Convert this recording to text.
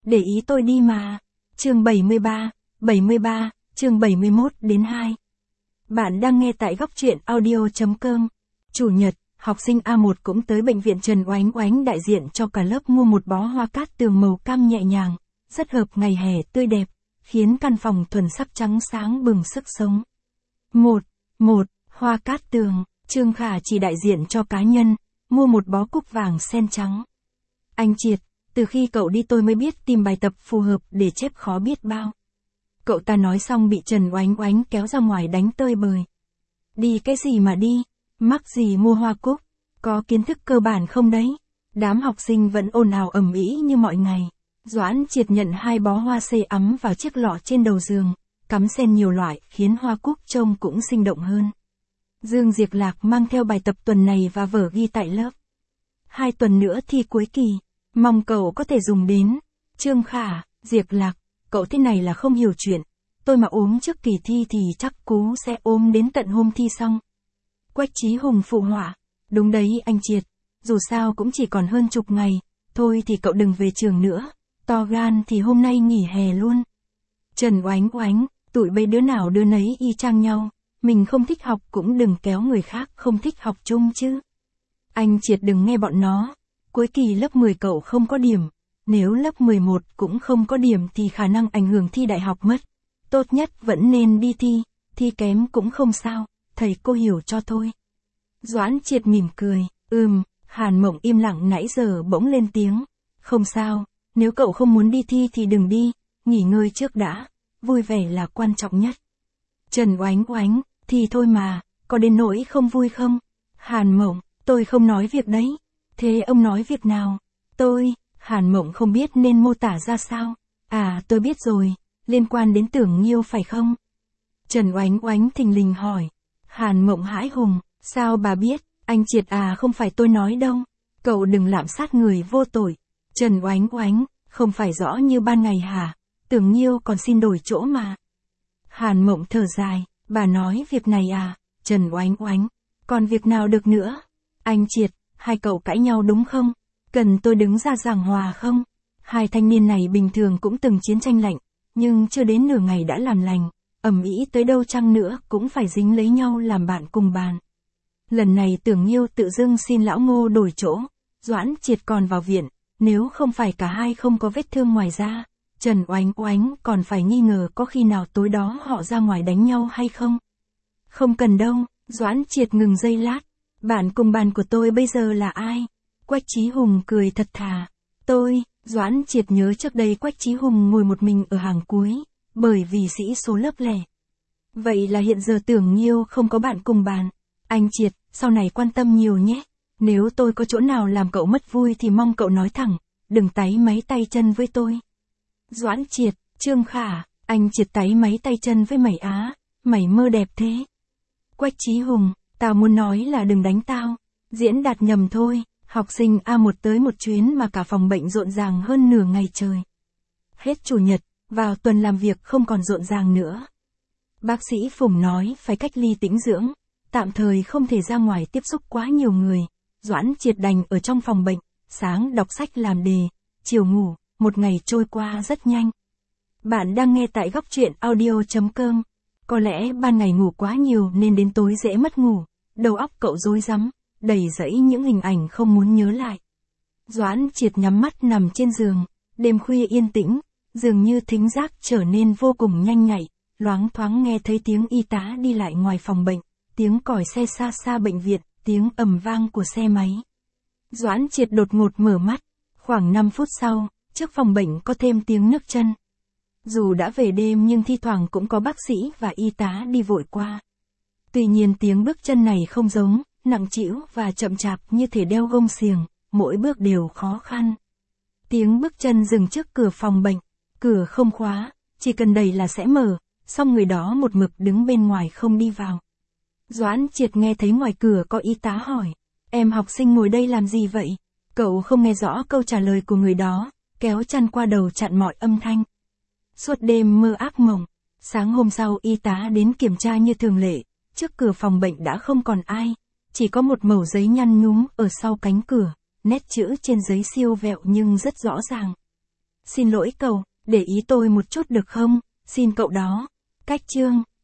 để ý tôi đi mà. Chương 73, chương 71 đến 2. Bạn đang nghe tại góc truyện audio.com. Chủ nhật, học sinh A1 cũng tới bệnh viện Trần Oánh Oánh đại diện cho cả lớp mua một bó hoa cát tường màu cam nhẹ nhàng, rất hợp ngày hè tươi đẹp, khiến căn phòng thuần sắc trắng sáng bừng sức sống. Một, hoa cát tường, Trương Khả chỉ đại diện cho cá nhân, mua một bó cúc vàng sen trắng. Anh Triệt, từ khi cậu đi tôi mới biết tìm bài tập phù hợp để chép khó biết bao. Cậu ta nói xong bị Trần Oánh Oánh kéo ra ngoài đánh tơi bời. Đi cái gì mà đi, mắc gì mua hoa cúc, có kiến thức cơ bản không đấy? Đám học sinh vẫn ồn ào ầm ĩ như mọi ngày. Doãn Triệt nhận 2 bó hoa xê ấm vào chiếc lọ trên đầu giường, cắm sen nhiều loại khiến hoa cúc trông cũng sinh động hơn. Dương Diệc Lạc mang theo bài tập tuần này và vở ghi tại lớp. 2 tuần nữa thi cuối kỳ, mong cậu có thể dùng đến. Trương Khả, Diệc Lạc, cậu thế này là không hiểu chuyện. Tôi mà ốm trước kỳ thi thì chắc cú sẽ ốm đến tận hôm thi xong. Quách Chí Hùng phụ họa. Đúng đấy anh Triệt, dù sao cũng chỉ còn hơn chục ngày, thôi thì cậu đừng về trường nữa, to gan thì hôm nay nghỉ hè luôn. Trần Oánh Oánh, tụi bây đứa nào đứa nấy y chang nhau, mình không thích học cũng đừng kéo người khác không thích học chung chứ. Anh Triệt đừng nghe bọn nó, cuối kỳ lớp 10 cậu không có điểm, nếu lớp 11 cũng không có điểm thì khả năng ảnh hưởng thi đại học mất. Tốt nhất vẫn nên đi thi kém cũng không sao, thầy cô hiểu cho thôi. Doãn Triệt mỉm cười, Hàn Mộng im lặng nãy giờ bỗng lên tiếng. Không sao, nếu cậu không muốn đi thi thì đừng đi, nghỉ ngơi trước đã, vui vẻ là quan trọng nhất. Trần Oánh Oánh, thì thôi mà, có đến nỗi không vui không? Hàn Mộng, tôi không nói việc đấy. Thế ông nói việc nào? Hàn Mộng không biết nên mô tả ra sao. À tôi biết rồi, liên quan đến Tưởng Nhiêu phải không? Trần Oánh Oánh thình lình hỏi. Hàn Mộng hãi hùng, sao bà biết? Anh Triệt à, không phải tôi nói đâu. Cậu đừng lạm sát người vô tội. Trần Oánh Oánh, không phải rõ như ban ngày hả? Tưởng Nhiêu còn xin đổi chỗ mà. Hàn Mộng thở dài, bà nói việc này à? Trần Oánh Oánh, còn việc nào được nữa? Anh Triệt, hai cậu cãi nhau đúng không? Cần tôi đứng ra giảng hòa không? Hai thanh niên này bình thường cũng từng chiến tranh lạnh, nhưng chưa đến nửa ngày đã làm lành, ầm ĩ tới đâu chăng nữa cũng phải dính lấy nhau làm bạn cùng bàn. Lần này Tưởng Nhiêu tự dưng xin lão Ngô đổi chỗ, Doãn Triệt còn vào viện, nếu không phải cả hai không có vết thương ngoài da, Trần Oánh Oánh còn phải nghi ngờ có khi nào tối đó họ ra ngoài đánh nhau hay không. Không cần đâu, Doãn Triệt ngừng giây lát, bạn cùng bàn của tôi bây giờ là ai? Quách Chí Hùng cười thật thà. Doãn Triệt nhớ trước đây Quách Chí Hùng ngồi một mình ở hàng cuối, bởi vì sĩ số lớp lẻ. Vậy là hiện giờ Tưởng Nhiêu không có bạn cùng bàn. Anh Triệt, sau này quan tâm nhiều nhé. Nếu tôi có chỗ nào làm cậu mất vui thì mong cậu nói thẳng, đừng táy máy tay chân với tôi. Doãn Triệt, Trương Khả, anh Triệt táy máy tay chân với mày á, mày mơ đẹp thế. Quách Chí Hùng, tao muốn nói là đừng đánh tao, diễn đạt nhầm thôi. Học sinh A1 tới một chuyến mà cả phòng bệnh rộn ràng hơn nửa ngày trời. Hết chủ nhật, vào tuần làm việc không còn rộn ràng nữa. Bác sĩ Phùng nói phải cách ly tĩnh dưỡng, tạm thời không thể ra ngoài tiếp xúc quá nhiều người. Doãn Triệt đành ở trong phòng bệnh, sáng đọc sách làm đề, chiều ngủ, một ngày trôi qua rất nhanh. Bạn đang nghe tại góc truyện audio.com. Có lẽ ban ngày ngủ quá nhiều nên đến tối dễ mất ngủ, đầu óc cậu rối rắm, đầy rẫy những hình ảnh không muốn nhớ lại. Doãn Triệt nhắm mắt nằm trên giường, đêm khuya yên tĩnh, dường như thính giác trở nên vô cùng nhanh nhạy, loáng thoáng nghe thấy tiếng y tá đi lại ngoài phòng bệnh, tiếng còi xe xa xa bệnh viện, tiếng ầm vang của xe máy. Doãn Triệt đột ngột mở mắt, khoảng 5 phút sau, trước phòng bệnh có thêm tiếng nức chân. Dù đã về đêm nhưng thi thoảng cũng có bác sĩ và y tá đi vội qua. Tuy nhiên tiếng bước chân này không giống, nặng trĩu và chậm chạp như thể đeo gông xiềng, mỗi bước đều khó khăn. Tiếng bước chân dừng trước cửa phòng bệnh, cửa không khóa, chỉ cần đẩy là sẽ mở, song người đó một mực đứng bên ngoài không đi vào. Doãn Triệt nghe thấy ngoài cửa có y tá hỏi, em học sinh ngồi đây làm gì vậy? Cậu không nghe rõ câu trả lời của người đó, kéo chăn qua đầu chặn mọi âm thanh. Suốt đêm mơ ác mộng, sáng hôm sau y tá đến kiểm tra như thường lệ, trước cửa phòng bệnh đã không còn ai, chỉ có một mẩu giấy nhăn nhúm ở sau cánh cửa, nét chữ trên giấy siêu vẹo nhưng rất rõ ràng. Xin lỗi cậu, để ý tôi một chút được không? Xin cậu đó. Cách chương